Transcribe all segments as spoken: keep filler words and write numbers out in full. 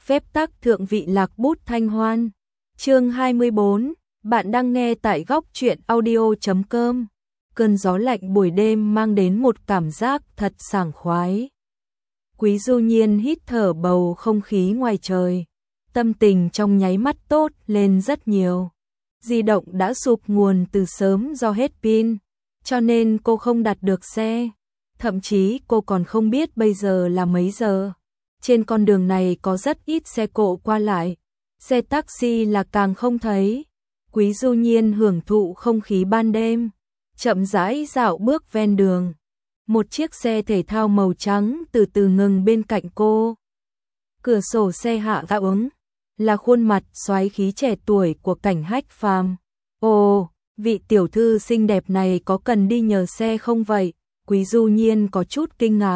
phép tắc thượng vị lạc bút thanh hoan. Chương hai mươi bốn, bạn đang nghe tại góc truyện audio chấm com. Cơn gió lạnh buổi đêm mang đến một cảm giác thật sảng khoái. Quý Du Nhiên hít thở bầu không khí ngoài trời, tâm tình trong nháy mắt tốt lên rất nhiều. Di động đã sụp nguồn từ sớm do hết pin, cho nên cô không đặt được xe. Thậm chí cô còn không biết bây giờ là mấy giờ. Trên con đường này có rất ít xe cộ qua lại, xe taxi là càng không thấy. Quý Du Nhiên hưởng thụ không khí ban đêm, chậm rãi dạo bước ven đường. Một chiếc xe thể thao màu trắng từ từ ngừng bên cạnh cô. Cửa sổ xe hạ ra ứng, là khuôn mặt soái khí trẻ tuổi của Cảnh Hách Phàm. Ồ, vị tiểu thư xinh đẹp này có cần đi nhờ xe không vậy? Quý Du Nhiên có chút kinh ngạc.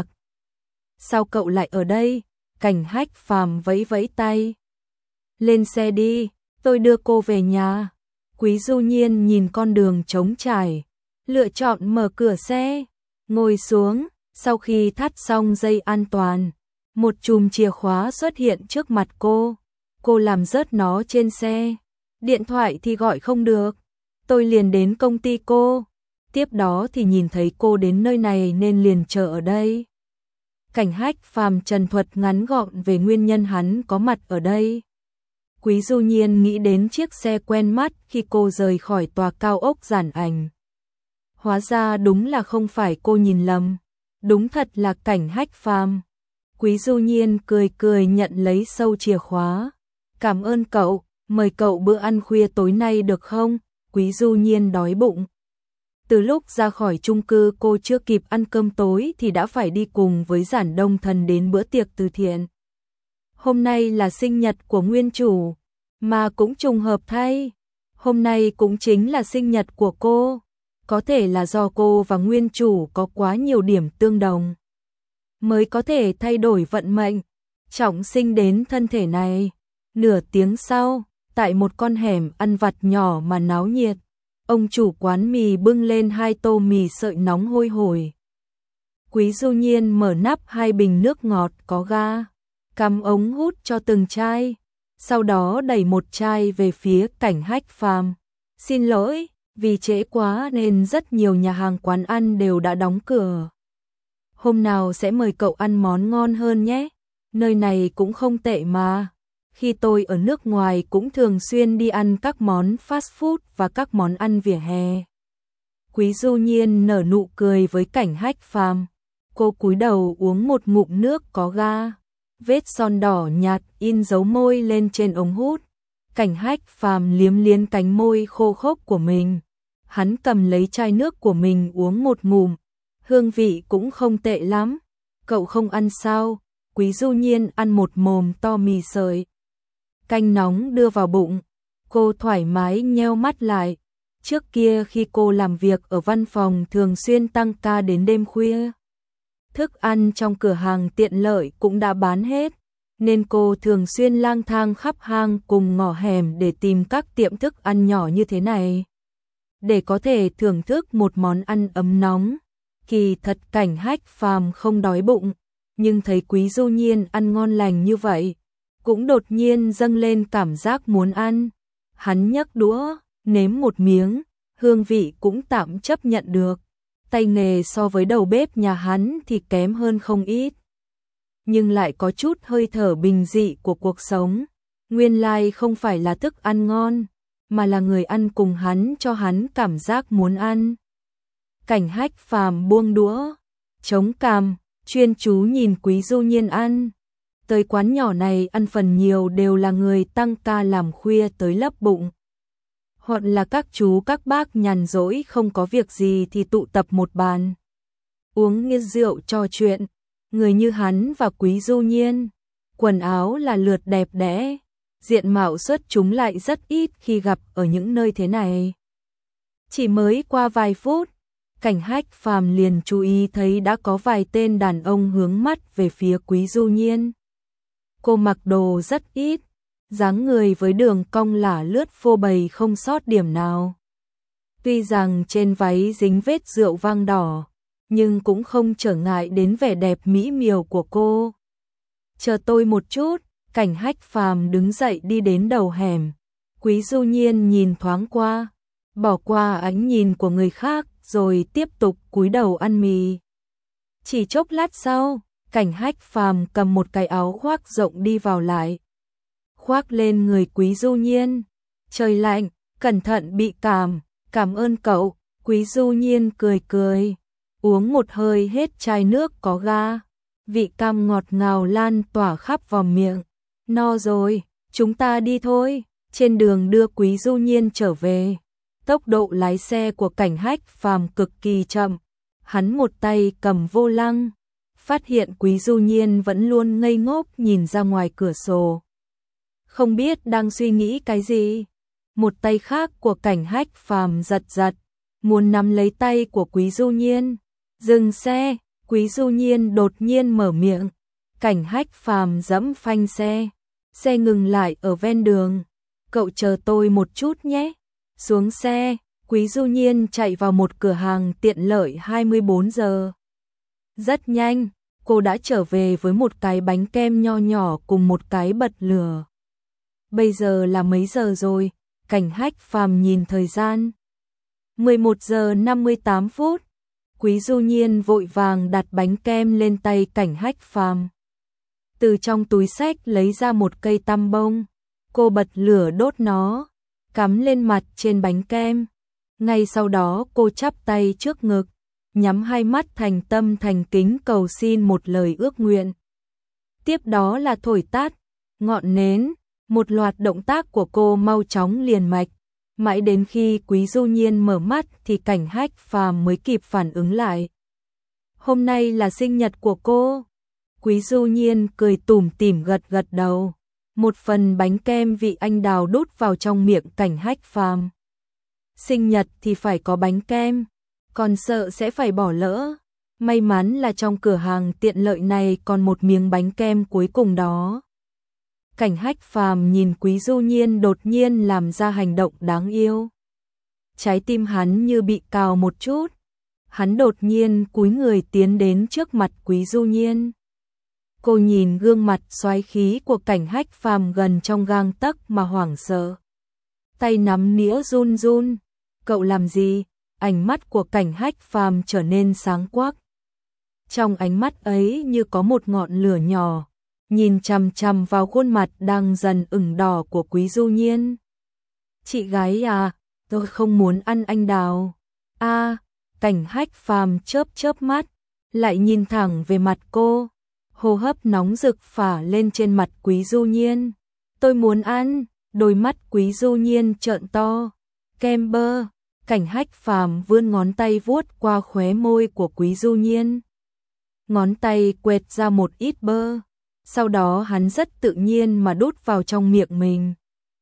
Sao cậu lại ở đây? Cảnh Hách Phàm vẫy vẫy tay. Lên xe đi, tôi đưa cô về nhà. Quý Du Nhiên nhìn con đường trống trải, lựa chọn mở cửa xe, ngồi xuống. Sau khi thắt xong dây an toàn, một chùm chìa khóa xuất hiện trước mặt cô. Cô làm rớt nó trên xe. Điện thoại thì gọi không được. Tôi liền đến công ty cô. Tiếp đó thì nhìn thấy cô đến nơi này nên liền chờ ở đây. Cảnh Hách Phàm trần thuật ngắn gọn về nguyên nhân hắn có mặt ở đây. Quý Du Nhiên nghĩ đến chiếc xe quen mắt khi cô rời khỏi tòa cao ốc Giản Ảnh. Hóa ra đúng là không phải cô nhìn lầm, đúng thật là Cảnh Hách Phàm. Quý Du Nhiên cười cười nhận lấy sâu chìa khóa. Cảm ơn cậu, mời cậu bữa ăn khuya tối nay được không? Quý Du Nhiên đói bụng. Từ lúc ra khỏi chung cư cô chưa kịp ăn cơm tối thì đã phải đi cùng với Giản Đông Thần đến bữa tiệc từ thiện. Hôm nay là sinh nhật của nguyên chủ, mà cũng trùng hợp thay. Hôm nay cũng chính là sinh nhật của cô. Có thể là do cô và nguyên chủ có quá nhiều điểm tương đồng, mới có thể thay đổi vận mệnh, trọng sinh đến thân thể này. Nửa tiếng sau, tại một con hẻm ăn vặt nhỏ mà náo nhiệt, ông chủ quán mì bưng lên hai tô mì sợi nóng hôi hổi. Quý Du Nhiên mở nắp hai bình nước ngọt có ga, cắm ống hút cho từng chai, sau đó đẩy một chai về phía Cảnh Hách Phàm. Xin lỗi, vì trễ quá nên rất nhiều nhà hàng quán ăn đều đã đóng cửa. Hôm nào sẽ mời cậu ăn món ngon hơn nhé, nơi này cũng không tệ mà. Khi tôi ở nước ngoài cũng thường xuyên đi ăn các món fast food và các món ăn vỉa hè. Quý Du Nhiên nở nụ cười với Cảnh Hách Phàm. Cô cúi đầu uống một ngụm nước có ga. Vết son đỏ nhạt in dấu môi lên trên ống hút. Cảnh Hách Phàm liếm liếm cánh môi khô khốc của mình. Hắn cầm lấy chai nước của mình uống một ngụm. Hương vị cũng không tệ lắm. Cậu không ăn sao? Quý Du Nhiên ăn một mồm to mì sợi canh nóng đưa vào bụng. Cô thoải mái nheo mắt lại. Trước kia khi cô làm việc ở văn phòng thường xuyên tăng ca đến đêm khuya. Thức ăn trong cửa hàng tiện lợi cũng đã bán hết, nên cô thường xuyên lang thang khắp hang cùng ngõ hẻm để tìm các tiệm thức ăn nhỏ như thế này, để có thể thưởng thức một món ăn ấm nóng. Kỳ thật Cảnh Hách Phàm không đói bụng, nhưng thấy Quý Du Nhiên ăn ngon lành như vậy, cũng đột nhiên dâng lên cảm giác muốn ăn. Hắn nhấc đũa, nếm một miếng, hương vị cũng tạm chấp nhận được. Tay nghề so với đầu bếp nhà hắn thì kém hơn không ít, nhưng lại có chút hơi thở bình dị của cuộc sống. Nguyên lai không phải là thức ăn ngon, mà là người ăn cùng hắn cho hắn cảm giác muốn ăn. Cảnh Hách Phàm buông đũa, chống cằm, chuyên chú nhìn Quý Du Nhiên ăn. Tới quán nhỏ này ăn phần nhiều đều là người tăng ca làm khuya tới lấp bụng, hoặc là các chú các bác nhàn rỗi không có việc gì thì tụ tập một bàn, uống nghiêng rượu trò chuyện. Người như hắn và Quý Du Nhiên, quần áo là lượt đẹp đẽ, diện mạo xuất chúng lại rất ít khi gặp ở những nơi thế này. Chỉ mới qua vài phút, Cảnh Hách Phàm liền chú ý thấy đã có vài tên đàn ông hướng mắt về phía Quý Du Nhiên. Cô mặc đồ rất ít, dáng người với đường cong lả lướt phô bày không sót điểm nào. Tuy rằng trên váy dính vết rượu vang đỏ, nhưng cũng không trở ngại đến vẻ đẹp mỹ miều của cô. Chờ tôi một chút, Cảnh Hách Phàm đứng dậy đi đến đầu hẻm. Quý Du Nhiên nhìn thoáng qua, bỏ qua ánh nhìn của người khác rồi tiếp tục cúi đầu ăn mì. Chỉ chốc lát sau, Cảnh Hách Phàm cầm một cái áo khoác rộng đi vào lại. Khoác lên người Quý Du Nhiên. Trời lạnh, cẩn thận bị cảm, cảm ơn cậu. Quý Du Nhiên cười cười, uống một hơi hết chai nước có ga. Vị cam ngọt ngào lan tỏa khắp vào miệng. No rồi, chúng ta đi thôi. Trên đường đưa Quý Du Nhiên trở về, tốc độ lái xe của Cảnh Hách Phàm cực kỳ chậm. Hắn một tay cầm vô lăng, phát hiện Quý Du Nhiên vẫn luôn ngây ngốc nhìn ra ngoài cửa sổ. Không biết đang suy nghĩ cái gì. Một tay khác của Cảnh Hách Phàm giật giật, muốn nắm lấy tay của Quý Du Nhiên. Dừng xe, Quý Du Nhiên đột nhiên mở miệng. Cảnh Hách Phàm giẫm phanh xe. Xe ngừng lại ở ven đường. Cậu chờ tôi một chút nhé. Xuống xe, Quý Du Nhiên chạy vào một cửa hàng tiện lợi hai mươi bốn giờ. Rất nhanh, cô đã trở về với một cái bánh kem nho nhỏ cùng một cái bật lửa. Bây giờ là mấy giờ rồi? Cảnh Hách Phàm nhìn thời gian. mười một giờ năm mươi tám phút. Quý Du Nhiên vội vàng đặt bánh kem lên tay Cảnh Hách Phàm. Từ trong túi xách lấy ra một cây tăm bông. Cô bật lửa đốt nó, cắm lên mặt trên bánh kem. Ngay sau đó cô chắp tay trước ngực, nhắm hai mắt thành tâm thành kính cầu xin một lời ước nguyện. Tiếp đó là thổi tắt ngọn nến, một loạt động tác của cô mau chóng liền mạch. Mãi đến khi Quý Du Nhiên mở mắt thì Cảnh Hách Phàm mới kịp phản ứng lại. Hôm nay là sinh nhật của cô. Quý Du Nhiên cười tủm tỉm gật gật đầu. Một phần bánh kem vị anh đào đút vào trong miệng Cảnh Hách Phàm. Sinh nhật thì phải có bánh kem, còn sợ sẽ phải bỏ lỡ. May mắn là trong cửa hàng tiện lợi này còn một miếng bánh kem cuối cùng đó. Cảnh Hách Phàm nhìn Quý Du Nhiên đột nhiên làm ra hành động đáng yêu. Trái tim hắn như bị cào một chút. Hắn đột nhiên cúi người tiến đến trước mặt Quý Du Nhiên. Cô nhìn gương mặt xoáy khí của Cảnh Hách Phàm gần trong gang tấc mà hoảng sợ. Tay nắm nĩa run run. Cậu làm gì? Ánh mắt của Cảnh Hách Phàm trở nên sáng quắc. Trong ánh mắt ấy như có một ngọn lửa nhỏ, nhìn chằm chằm vào khuôn mặt đang dần ửng đỏ của Quý Du Nhiên. Chị gái à, tôi không muốn ăn anh đào. A, à, Cảnh Hách Phàm chớp chớp mắt, lại nhìn thẳng về mặt cô. Hô hấp nóng rực phả lên trên mặt Quý Du Nhiên. Tôi muốn ăn. Đôi mắt Quý Du Nhiên trợn to. Kem bơ. Cảnh Hách Phàm vươn ngón tay vuốt qua khóe môi của Quý Du Nhiên. Ngón tay quẹt ra một ít bơ. Sau đó hắn rất tự nhiên mà đút vào trong miệng mình.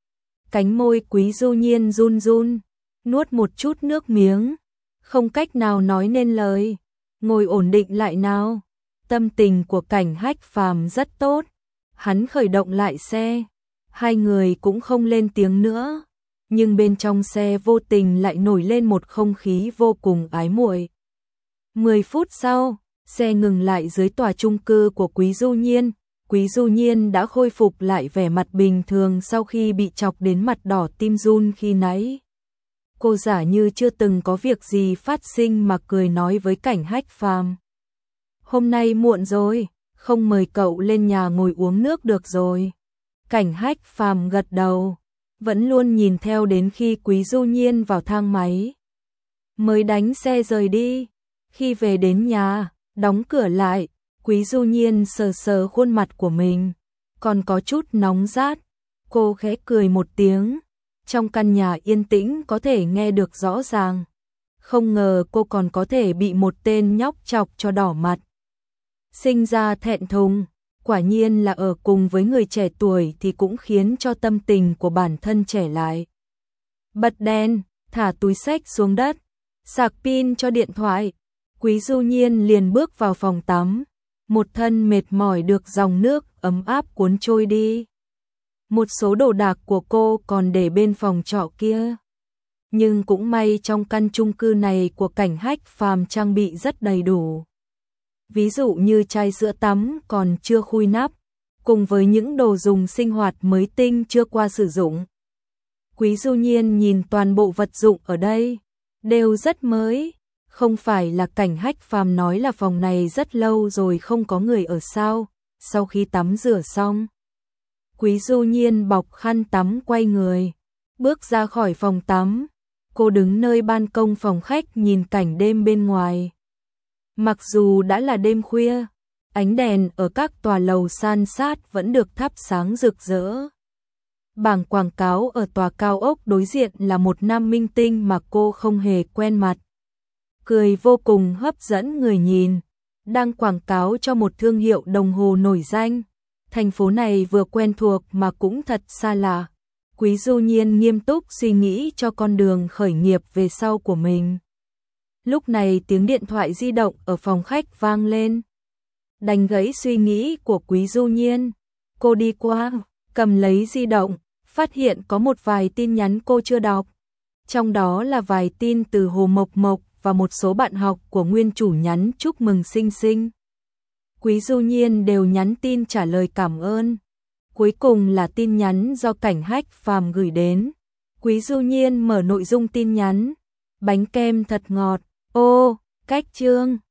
Cánh môi Quý Du Nhiên run run, nuốt một chút nước miếng, không cách nào nói nên lời. Ngồi ổn định lại nào. Tâm tình của Cảnh Hách Phàm rất tốt. Hắn khởi động lại xe. Hai người cũng không lên tiếng nữa. Nhưng bên trong xe vô tình lại nổi lên một không khí vô cùng ái muội. Mười phút sau, xe ngừng lại dưới tòa chung cư của Quý Du Nhiên. Quý Du Nhiên đã khôi phục lại vẻ mặt bình thường sau khi bị chọc đến mặt đỏ tim run khi nãy. Cô giả như chưa từng có việc gì phát sinh mà cười nói với Cảnh Hách Phàm. Hôm nay muộn rồi, không mời cậu lên nhà ngồi uống nước được rồi. Cảnh Hách Phàm gật đầu, vẫn luôn nhìn theo đến khi Quý Du Nhiên vào thang máy. Mới đánh xe rời đi. Khi về đến nhà, đóng cửa lại, Quý Du Nhiên sờ sờ khuôn mặt của mình, còn có chút nóng rát. Cô khẽ cười một tiếng. Trong căn nhà yên tĩnh có thể nghe được rõ ràng. Không ngờ cô còn có thể bị một tên nhóc chọc cho đỏ mặt. Sinh ra thẹn thùng, quả nhiên là ở cùng với người trẻ tuổi thì cũng khiến cho tâm tình của bản thân trẻ lại. Bật đèn, thả túi xách xuống đất, sạc pin cho điện thoại. Quý Du Nhiên liền bước vào phòng tắm, một thân mệt mỏi được dòng nước ấm áp cuốn trôi đi. Một số đồ đạc của cô còn để bên phòng trọ kia. Nhưng cũng may trong căn chung cư này của Cảnh Hách Phàm trang bị rất đầy đủ. Ví dụ như chai sữa tắm còn chưa khui nắp, cùng với những đồ dùng sinh hoạt mới tinh chưa qua sử dụng. Quý Du Nhiên nhìn toàn bộ vật dụng ở đây, đều rất mới, không phải là Cảnh Hách Phàm nói là phòng này rất lâu rồi không có người ở sao. Sau khi tắm rửa xong, Quý Du Nhiên bọc khăn tắm quay người, bước ra khỏi phòng tắm. Cô đứng nơi ban công phòng khách nhìn cảnh đêm bên ngoài. Mặc dù đã là đêm khuya, ánh đèn ở các tòa lầu san sát vẫn được thắp sáng rực rỡ. Bảng quảng cáo ở tòa cao ốc đối diện là một nam minh tinh mà cô không hề quen mặt. Cười vô cùng hấp dẫn người nhìn, đang quảng cáo cho một thương hiệu đồng hồ nổi danh. Thành phố này vừa quen thuộc mà cũng thật xa lạ. Quý Du Nhiên nghiêm túc suy nghĩ cho con đường khởi nghiệp về sau của mình. Lúc này tiếng điện thoại di động ở phòng khách vang lên. Đánh gãy suy nghĩ của Quý Du Nhiên. Cô đi qua, cầm lấy di động, phát hiện có một vài tin nhắn cô chưa đọc. Trong đó là vài tin từ Hồ Mộc Mộc và một số bạn học của nguyên chủ nhắn chúc mừng sinh sinh. Quý Du Nhiên đều nhắn tin trả lời cảm ơn. Cuối cùng là tin nhắn do Cảnh Hách Phàm gửi đến. Quý Du Nhiên mở nội dung tin nhắn. Bánh kem thật ngọt. Ô, cách chương.